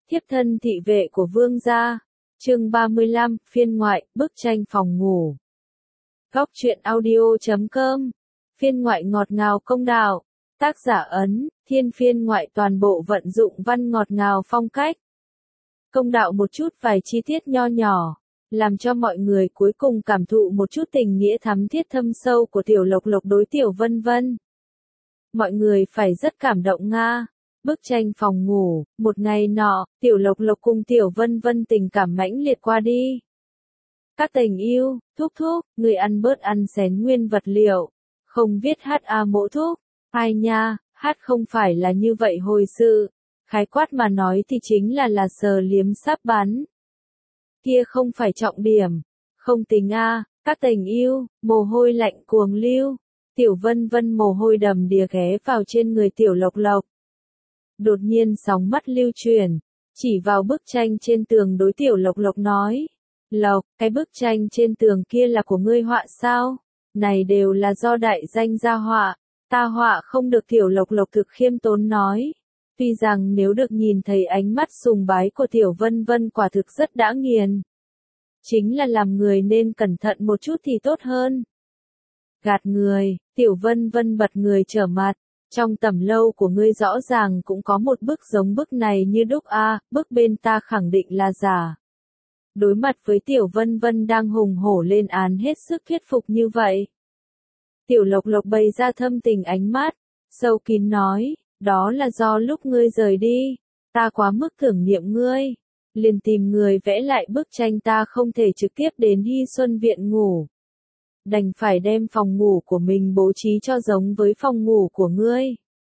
Thiếp thân thị vệ của vương gia. Chương 35, phiên ngoại, bức tranh phòng ngủ. Góc truyện audio.com. Phiên ngoại ngọt ngào công đạo. Tác giả ấn, Thiên phiên ngoại toàn bộ vận dụng văn ngọt ngào phong cách. Công đạo một chút vài chi tiết nho nhỏ, làm cho mọi người cuối cùng cảm thụ một chút tình nghĩa thắm thiết thâm sâu của Tiểu Lộc Lộc đối Tiểu Vân Vân. Mọi người phải rất cảm động nga. Bức tranh phòng ngủ, một ngày nọ, Tiểu Lộc Lộc cùng Tiểu Vân Vân tình cảm mãnh liệt qua đi. Các tình yêu, thúc thúc, người ăn bớt ăn xén nguyên vật liệu, không viết hát a mỗ thúc, ai nha, hát không phải là như vậy hồi sự, khái quát mà nói thì chính là sờ liếm sáp bắn. Kia không phải trọng điểm, không tính a, các tình yêu, mồ hôi lạnh cuồng lưu, Tiểu Vân Vân mồ hôi đầm đìa ghé vào trên người Tiểu Lộc Lộc. Đột nhiên sóng mắt lưu chuyển, chỉ vào bức tranh trên tường đối Tiểu Lộc Lộc nói. Lộc, cái bức tranh trên tường kia là của ngươi họa sao? Này đều là do đại danh gia họa, ta họa không được. Tiểu Lộc Lộc thực khiêm tốn nói. Tuy rằng nếu được nhìn thấy ánh mắt sùng bái của Tiểu Vân Vân quả thực rất đã nghiền. Chính là làm người nên cẩn thận một chút thì tốt hơn. Gạt người, Tiểu Vân Vân bật người trở mặt. Trong tầm lâu của ngươi rõ ràng cũng có một bức giống bức này như đúc a, bức bên ta khẳng định là giả. Đối mặt với Tiểu Vân Vân đang hùng hổ lên án hết sức thuyết phục như vậy. Tiểu Lộc Lộc bày ra thâm tình ánh mắt, sâu kín nói, đó là do lúc ngươi rời đi, ta quá mức tưởng niệm ngươi, liền tìm người vẽ lại bức tranh, ta không thể trực tiếp đến Hy Xuân Viện ngủ. Đành phải đem phòng ngủ của mình bố trí cho giống với phòng ngủ của ngươi.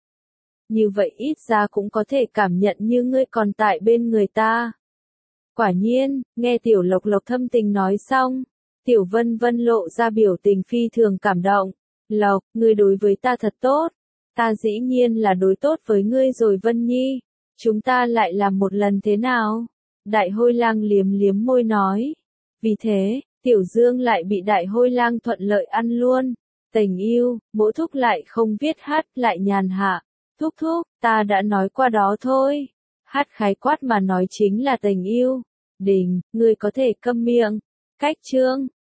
Như vậy ít ra cũng có thể cảm nhận như ngươi còn tại bên người ta. Quả nhiên, nghe Tiểu Lộc Lộc thâm tình nói xong, Tiểu Vân Vân lộ ra biểu tình phi thường cảm động. Lộc, ngươi đối với ta thật tốt. Ta dĩ nhiên là đối tốt với ngươi rồi Vân Nhi. Chúng ta lại làm một lần thế nào? Đại Hôi Lang liếm liếm môi nói. Vì thế, Tiểu Dương lại bị Đại Hôi Lang thuận lợi ăn luôn. Tình yêu, mỗi thúc lại không viết hát, lại nhàn hạ. Thúc thúc, ta đã nói qua đó thôi. Hát khái quát mà nói chính là tình yêu. Đình, ngươi có thể câm miệng. Cách chương.